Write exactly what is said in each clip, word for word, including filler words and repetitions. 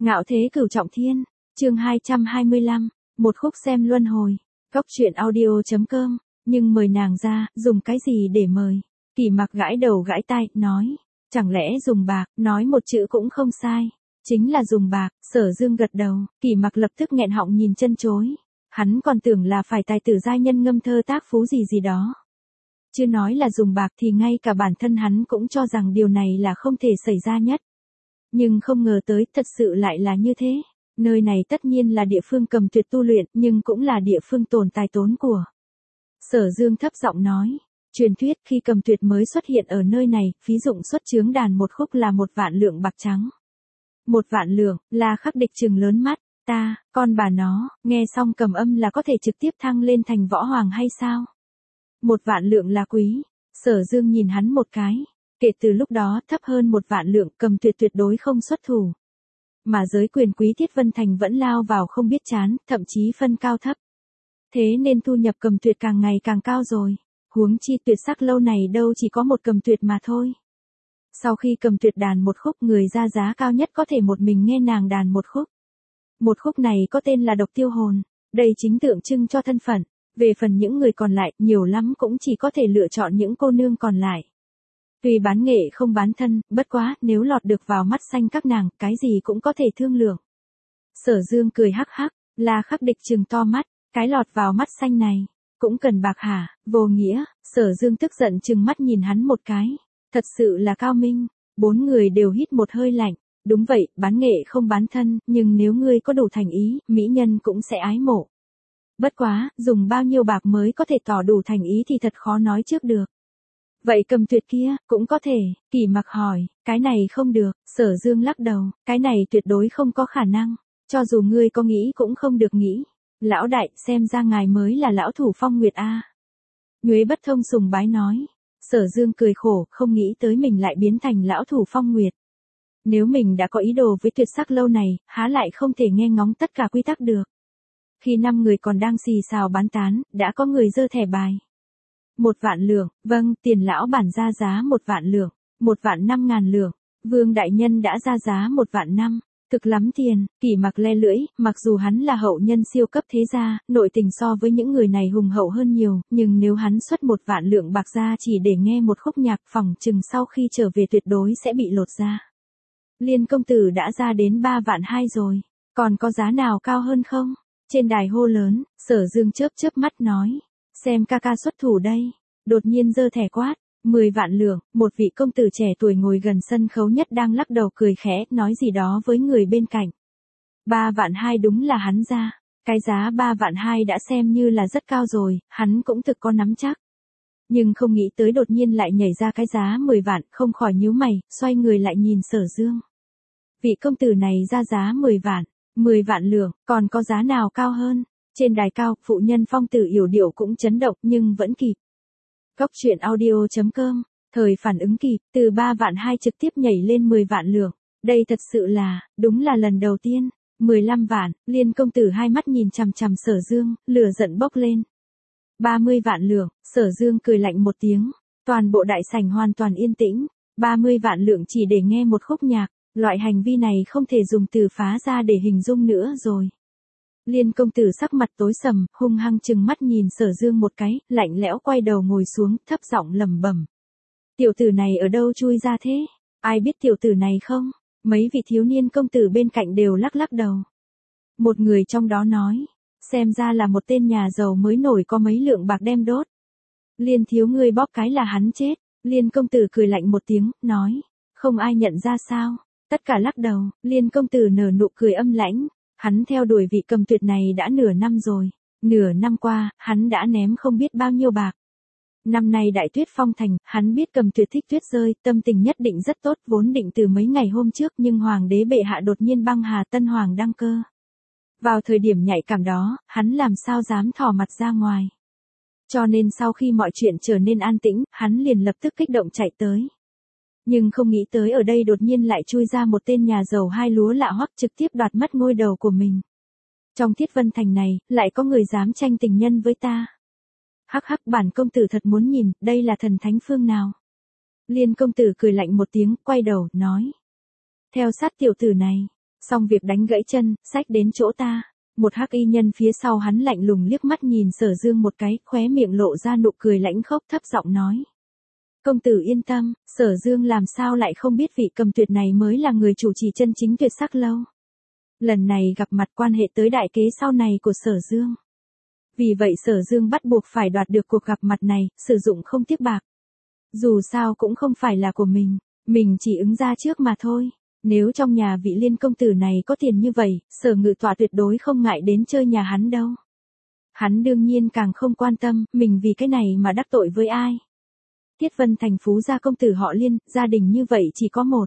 Ngạo thế cửu trọng thiên, chương hai trăm hai mươi lăm, một khúc xem luân hồi, góc truyện audio chấm com, nhưng mời nàng ra, dùng cái gì để mời? Kỳ Mặc gãi đầu gãi tai, nói, chẳng lẽ dùng bạc, nói một chữ cũng không sai, chính là dùng bạc. Sở Dương gật đầu, Kỳ Mặc lập tức nghẹn họng nhìn chân chối, hắn còn tưởng là phải tài tử giai nhân ngâm thơ tác phú gì gì đó. Chưa nói là dùng bạc thì ngay cả bản thân hắn cũng cho rằng điều này là không thể xảy ra nhất. Nhưng không ngờ tới, thật sự lại là như thế. Nơi này tất nhiên là địa phương Cầm Tuyệt tu luyện, nhưng cũng là địa phương tồn tài tốn của. Sở Dương thấp giọng nói, truyền thuyết khi Cầm Tuyệt mới xuất hiện ở nơi này, phí dụng xuất chướng đàn một khúc là một vạn lượng bạc trắng. Một vạn lượng, là Khắc Địch trừng lớn mắt, ta, con bà nó, nghe xong cầm âm là có thể trực tiếp thăng lên thành võ hoàng hay sao? Một vạn lượng là quý. Sở Dương nhìn hắn một cái. Kể từ lúc đó, thấp hơn một vạn lượng, Cầm Tuyệt tuyệt đối không xuất thủ. Mà giới quyền quý Thiết Vân Thành vẫn lao vào không biết chán, thậm chí phân cao thấp. Thế nên thu nhập Cầm Tuyệt càng ngày càng cao rồi. Huống chi Tuyệt Sắc lâu này đâu chỉ có một Cầm Tuyệt mà thôi. Sau khi Cầm Tuyệt đàn một khúc, người ra giá cao nhất có thể một mình nghe nàng đàn một khúc. Một khúc này có tên là Độc Tiêu Hồn. Đây chính tượng trưng cho thân phận. Về phần những người còn lại, nhiều lắm cũng chỉ có thể lựa chọn những cô nương còn lại. Tuy bán nghệ không bán thân, bất quá, nếu lọt được vào mắt xanh các nàng, cái gì cũng có thể thương lượng. Sở Dương cười hắc hắc, là Khắc Địch trừng to mắt, cái lọt vào mắt xanh này, cũng cần bạc hả, vô nghĩa. Sở Dương tức giận trừng mắt nhìn hắn một cái, thật sự là cao minh. Bốn người đều hít một hơi lạnh, đúng vậy, bán nghệ không bán thân, nhưng nếu ngươi có đủ thành ý, mỹ nhân cũng sẽ ái mộ. Bất quá, dùng bao nhiêu bạc mới có thể tỏ đủ thành ý thì thật khó nói trước được. Vậy Cầm Tuyệt kia, cũng có thể. Kỳ Mặc hỏi, cái này không được. Sở Dương lắc đầu, cái này tuyệt đối không có khả năng. Cho dù ngươi có nghĩ cũng không được nghĩ. Lão đại, xem ra ngài mới là lão thủ Phong Nguyệt a. Nhuế Bất Thông sùng bái nói. Sở Dương cười khổ, không nghĩ tới mình lại biến thành lão thủ Phong Nguyệt. Nếu mình đã có ý đồ với Tuyệt Sắc lâu này, há lại không thể nghe ngóng tất cả quy tắc được. Khi năm người còn đang xì xào bán tán, đã có người giơ thẻ bài. Một vạn lượng, vâng, tiền lão bản ra giá một vạn lượng, một vạn năm ngàn lượng, Vương đại nhân đã ra giá một vạn năm, thực lắm tiền. Kỳ Mặc le lưỡi, mặc dù hắn là hậu nhân siêu cấp thế gia, nội tình so với những người này hùng hậu hơn nhiều, nhưng nếu hắn xuất một vạn lượng bạc ra chỉ để nghe một khúc nhạc, phỏng chừng sau khi trở về tuyệt đối sẽ bị lột da. Liên công tử đã ra đến ba vạn hai rồi, còn có giá nào cao hơn không? Trên đài hô lớn, Sở Dương chớp chớp mắt nói, xem ca ca xuất thủ đây. Đột nhiên giơ thẻ quát, mười vạn lượng. Một vị công tử trẻ tuổi ngồi gần sân khấu nhất đang lắc đầu cười khẽ, nói gì đó với người bên cạnh. Ba vạn hai đúng là hắn ra. Cái giá ba vạn hai đã xem như là rất cao rồi, hắn cũng thực có nắm chắc. Nhưng không nghĩ tới đột nhiên lại nhảy ra cái giá mười vạn, không khỏi nhíu mày, xoay người lại nhìn Sở Dương. Vị công tử này ra giá mười vạn. mười vạn lượng, còn có giá nào cao hơn? Trên đài cao, phụ nhân Phong Tử Yểu Điệu cũng chấn động nhưng vẫn kịp. Góc truyện audio chấm com, thời phản ứng kịp, từ ba vạn hai trực tiếp nhảy lên mười vạn lượng. Đây thật sự là, đúng là lần đầu tiên. mười lăm vạn, Liên công tử hai mắt nhìn chằm chằm Sở Dương, lửa giận bốc lên. ba mươi vạn lượng, Sở Dương cười lạnh một tiếng. Toàn bộ đại sảnh hoàn toàn yên tĩnh. ba mươi vạn lượng chỉ để nghe một khúc nhạc. Loại hành vi này không thể dùng từ phá ra để hình dung nữa rồi. Liên công tử sắc mặt tối sầm, hung hăng trừng mắt nhìn Sở Dương một cái, lạnh lẽo quay đầu ngồi xuống, thấp giọng lẩm bẩm. Tiểu tử này ở đâu chui ra thế? Ai biết tiểu tử này không? Mấy vị thiếu niên công tử bên cạnh đều lắc lắc đầu. Một người trong đó nói, xem ra là một tên nhà giàu mới nổi có mấy lượng bạc đem đốt. Liên thiếu ngươi bóp cái là hắn chết. Liên công tử cười lạnh một tiếng, nói, không ai nhận ra sao? Tất cả lắc đầu. Liên công tử nở nụ cười âm lãnh. Hắn theo đuổi vị Cầm Tuyệt này đã nửa năm rồi. Nửa năm qua, hắn đã ném không biết bao nhiêu bạc. Năm nay đại tuyết phong thành, hắn biết Cầm Tuyệt thích tuyết rơi, tâm tình nhất định rất tốt, vốn định từ mấy ngày hôm trước, nhưng hoàng đế bệ hạ đột nhiên băng hà tân hoàng đăng cơ. Vào thời điểm nhạy cảm đó, hắn làm sao dám thò mặt ra ngoài. Cho nên sau khi mọi chuyện trở nên an tĩnh, hắn liền lập tức kích động chạy tới. Nhưng không nghĩ tới ở đây đột nhiên lại chui ra một tên nhà giàu hai lúa lạ hoắc trực tiếp đoạt mất ngôi đầu của mình. Trong Thiết Vân Thành này, lại có người dám tranh tình nhân với ta. Hắc hắc, bản công tử thật muốn nhìn, đây là thần thánh phương nào. Liên công tử cười lạnh một tiếng, quay đầu, nói. Theo sát tiểu tử này. Xong việc đánh gãy chân, xách đến chỗ ta. Một hắc y nhân phía sau hắn lạnh lùng liếc mắt nhìn Sở Dương một cái, khóe miệng lộ ra nụ cười lãnh khốc, thấp giọng nói. Công tử yên tâm, Sở Dương làm sao lại không biết vị cầm tuyệt này mới là người chủ trì chân chính Tuyệt Sắc Lâu. Lần này gặp mặt quan hệ tới đại kế sau này của Sở Dương. Vì vậy Sở Dương bắt buộc phải đoạt được cuộc gặp mặt này, sử dụng không tiếc bạc. Dù sao cũng không phải là của mình, mình chỉ ứng ra trước mà thôi. Nếu trong nhà vị Liên công tử này có tiền như vậy, Sở Ngự Tọa tuyệt đối không ngại đến chơi nhà hắn đâu. Hắn đương nhiên càng không quan tâm, mình vì cái này mà đắc tội với ai. Tiết Vân Thành phú gia công tử họ Liên, gia đình như vậy chỉ có một.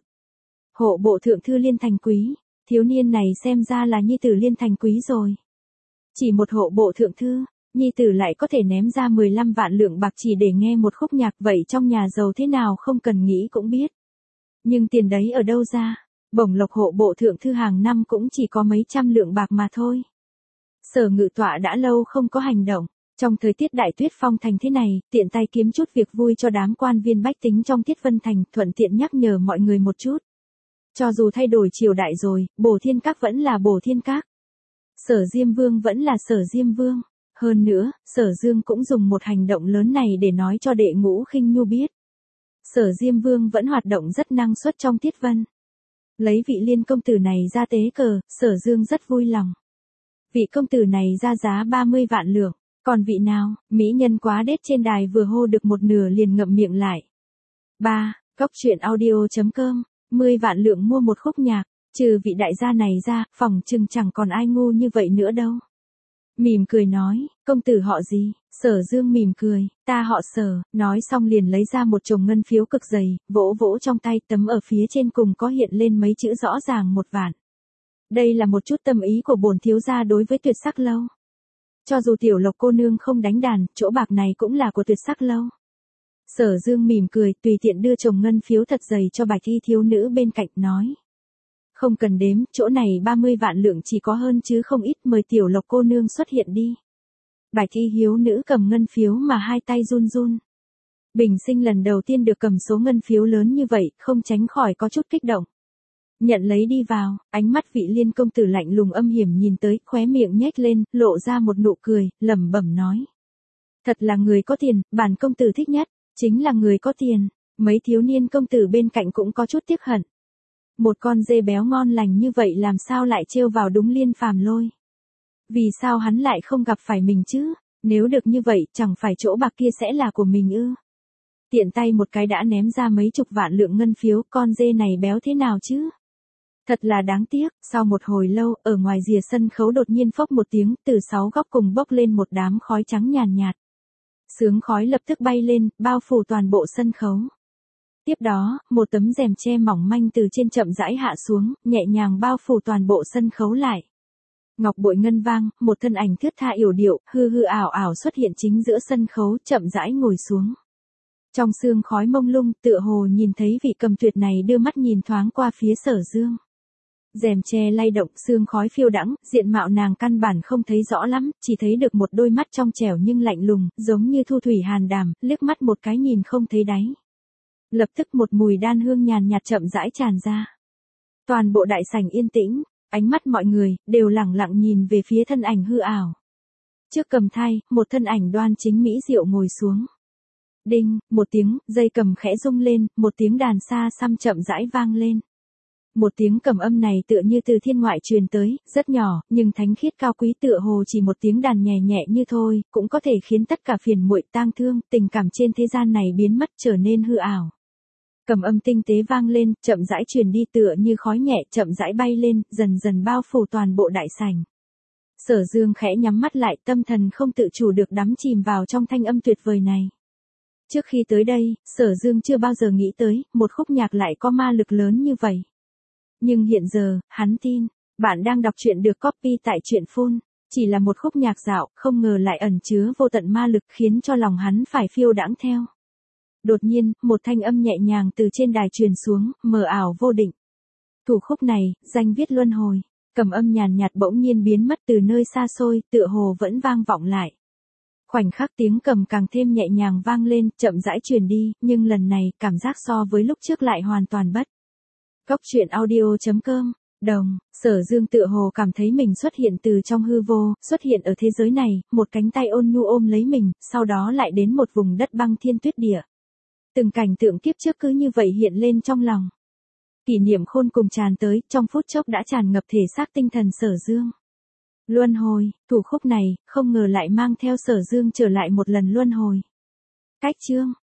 Hộ bộ thượng thư Liên Thành Quý, thiếu niên này xem ra là nhi tử Liên Thành Quý rồi. Chỉ một hộ bộ thượng thư, nhi tử lại có thể ném ra mười lăm vạn lượng bạc chỉ để nghe một khúc nhạc, vậy trong nhà giàu thế nào không cần nghĩ cũng biết. Nhưng tiền đấy ở đâu ra, bổng lộc hộ bộ thượng thư hàng năm cũng chỉ có mấy trăm lượng bạc mà thôi. Sở Ngự Tọa đã lâu không có hành động. Trong thời tiết đại tuyết phong thành thế này, tiện tay kiếm chút việc vui cho đám quan viên bách tính trong Tiết Vân Thành, thuận tiện nhắc nhở mọi người một chút. Cho dù thay đổi triều đại rồi, Bổ Thiên Các vẫn là Bổ Thiên Các. Sở Diêm Vương vẫn là Sở Diêm Vương. Hơn nữa, Sở Dương cũng dùng một hành động lớn này để nói cho đệ ngũ Khinh Nhu biết. Sở Diêm Vương vẫn hoạt động rất năng suất trong Tiết Vân. Lấy vị Liên công tử này ra tế cờ, Sở Dương rất vui lòng. Vị công tử này ra giá ba mươi vạn lượng. Còn vị nào, mỹ nhân quá đét trên đài vừa hô được một nửa liền ngậm miệng lại. ba. Cóc truyện audio chấm com, mười vạn lượng mua một khúc nhạc, trừ vị đại gia này ra, phòng chừng chẳng còn ai ngu như vậy nữa đâu. Mỉm cười nói, công tử họ gì? Sở Dương mỉm cười, ta họ Sở, nói xong liền lấy ra một chồng ngân phiếu cực dày, vỗ vỗ trong tay, tấm ở phía trên cùng có hiện lên mấy chữ rõ ràng một vạn. Đây là một chút tâm ý của bổn thiếu gia đối với Tuyệt Sắc Lâu. Cho dù tiểu Lộc cô nương không đánh đàn, chỗ bạc này cũng là của Tuyệt Sắc Lâu. Sở Dương mỉm cười, tùy tiện đưa chồng ngân phiếu thật dày cho bạch y thiếu nữ bên cạnh, nói. Không cần đếm, chỗ này ba mươi vạn lượng chỉ có hơn chứ không ít, mời tiểu Lộc cô nương xuất hiện đi. Bạch y hiếu nữ cầm ngân phiếu mà hai tay run run. Bình sinh lần đầu tiên được cầm số ngân phiếu lớn như vậy, không tránh khỏi có chút kích động. Nhận lấy đi vào, ánh mắt vị Liên công tử lạnh lùng âm hiểm nhìn tới, khóe miệng nhếch lên, lộ ra một nụ cười, lẩm bẩm nói. Thật là người có tiền, bản công tử thích nhất, chính là người có tiền. Mấy thiếu niên công tử bên cạnh cũng có chút tiếc hận. Một con dê béo ngon lành như vậy làm sao lại trêu vào đúng Liên Phàm Lôi. Vì sao hắn lại không gặp phải mình chứ, nếu được như vậy chẳng phải chỗ bạc kia sẽ là của mình ư. Tiện tay một cái đã ném ra mấy chục vạn lượng ngân phiếu, con dê này béo thế nào chứ. Thật là đáng tiếc, sau một hồi lâu, ở ngoài rìa sân khấu đột nhiên phốc một tiếng, từ sáu góc cùng bốc lên một đám khói trắng nhàn nhạt. Sướng khói lập tức bay lên, bao phủ toàn bộ sân khấu. Tiếp đó, một tấm rèm che mỏng manh từ trên chậm rãi hạ xuống, nhẹ nhàng bao phủ toàn bộ sân khấu lại. Ngọc bội ngân vang, một thân ảnh thướt tha yểu điệu, hư hư ảo ảo xuất hiện chính giữa sân khấu, chậm rãi ngồi xuống. Trong sương khói mông lung, tựa hồ nhìn thấy vị cầm tuyệt này đưa mắt nhìn thoáng qua phía Sở Dương. Rèm che lay động, sương khói phiêu đãng, diện mạo nàng căn bản không thấy rõ lắm, chỉ thấy được một đôi mắt trong trẻo nhưng lạnh lùng, giống như thu thủy hàn đàm, liếc mắt một cái nhìn không thấy đáy. Lập tức một mùi đan hương nhàn nhạt chậm rãi tràn ra. Toàn bộ đại sảnh yên tĩnh, ánh mắt mọi người đều lẳng lặng nhìn về phía thân ảnh hư ảo. Trước cầm thai, một thân ảnh đoan chính mỹ diệu ngồi xuống. Đinh, một tiếng, dây cầm khẽ rung lên, một tiếng đàn xa xăm chậm rãi vang lên. Một tiếng cầm âm này tựa như từ thiên ngoại truyền tới, rất nhỏ, nhưng thánh khiết cao quý, tựa hồ chỉ một tiếng đàn nhẹ nhẹ như thôi, cũng có thể khiến tất cả phiền muội, tang thương, tình cảm trên thế gian này biến mất, trở nên hư ảo. Cầm âm tinh tế vang lên, chậm rãi truyền đi, tựa như khói nhẹ, chậm rãi bay lên, dần dần bao phủ toàn bộ đại sảnh. Sở Dương khẽ nhắm mắt lại, tâm thần không tự chủ được đắm chìm vào trong thanh âm tuyệt vời này. Trước khi tới đây, Sở Dương chưa bao giờ nghĩ tới, một khúc nhạc lại có ma lực lớn như vậy. Nhưng hiện giờ, hắn tin, bạn đang đọc truyện được copy tại truyện phun, chỉ là một khúc nhạc dạo, không ngờ lại ẩn chứa vô tận ma lực khiến cho lòng hắn phải phiêu đãng theo. Đột nhiên, một thanh âm nhẹ nhàng từ trên đài truyền xuống, mờ ảo vô định. Thủ khúc này, danh viết luân hồi, cầm âm nhàn nhạt bỗng nhiên biến mất từ nơi xa xôi, tựa hồ vẫn vang vọng lại. Khoảnh khắc tiếng cầm càng thêm nhẹ nhàng vang lên, chậm rãi truyền đi, nhưng lần này, cảm giác so với lúc trước lại hoàn toàn bất. Cóc truyện audio chấm com Đồng, Sở Dương tựa hồ cảm thấy mình xuất hiện từ trong hư vô, xuất hiện ở thế giới này, một cánh tay ôn nhu ôm lấy mình, sau đó lại đến một vùng đất băng thiên tuyết địa. Từng cảnh tượng kiếp trước cứ như vậy hiện lên trong lòng. Kỷ niệm khôn cùng tràn tới, trong phút chốc đã tràn ngập thể xác tinh thần Sở Dương. Luân hồi, thủ khúc này, không ngờ lại mang theo Sở Dương trở lại một lần luân hồi. Cách chương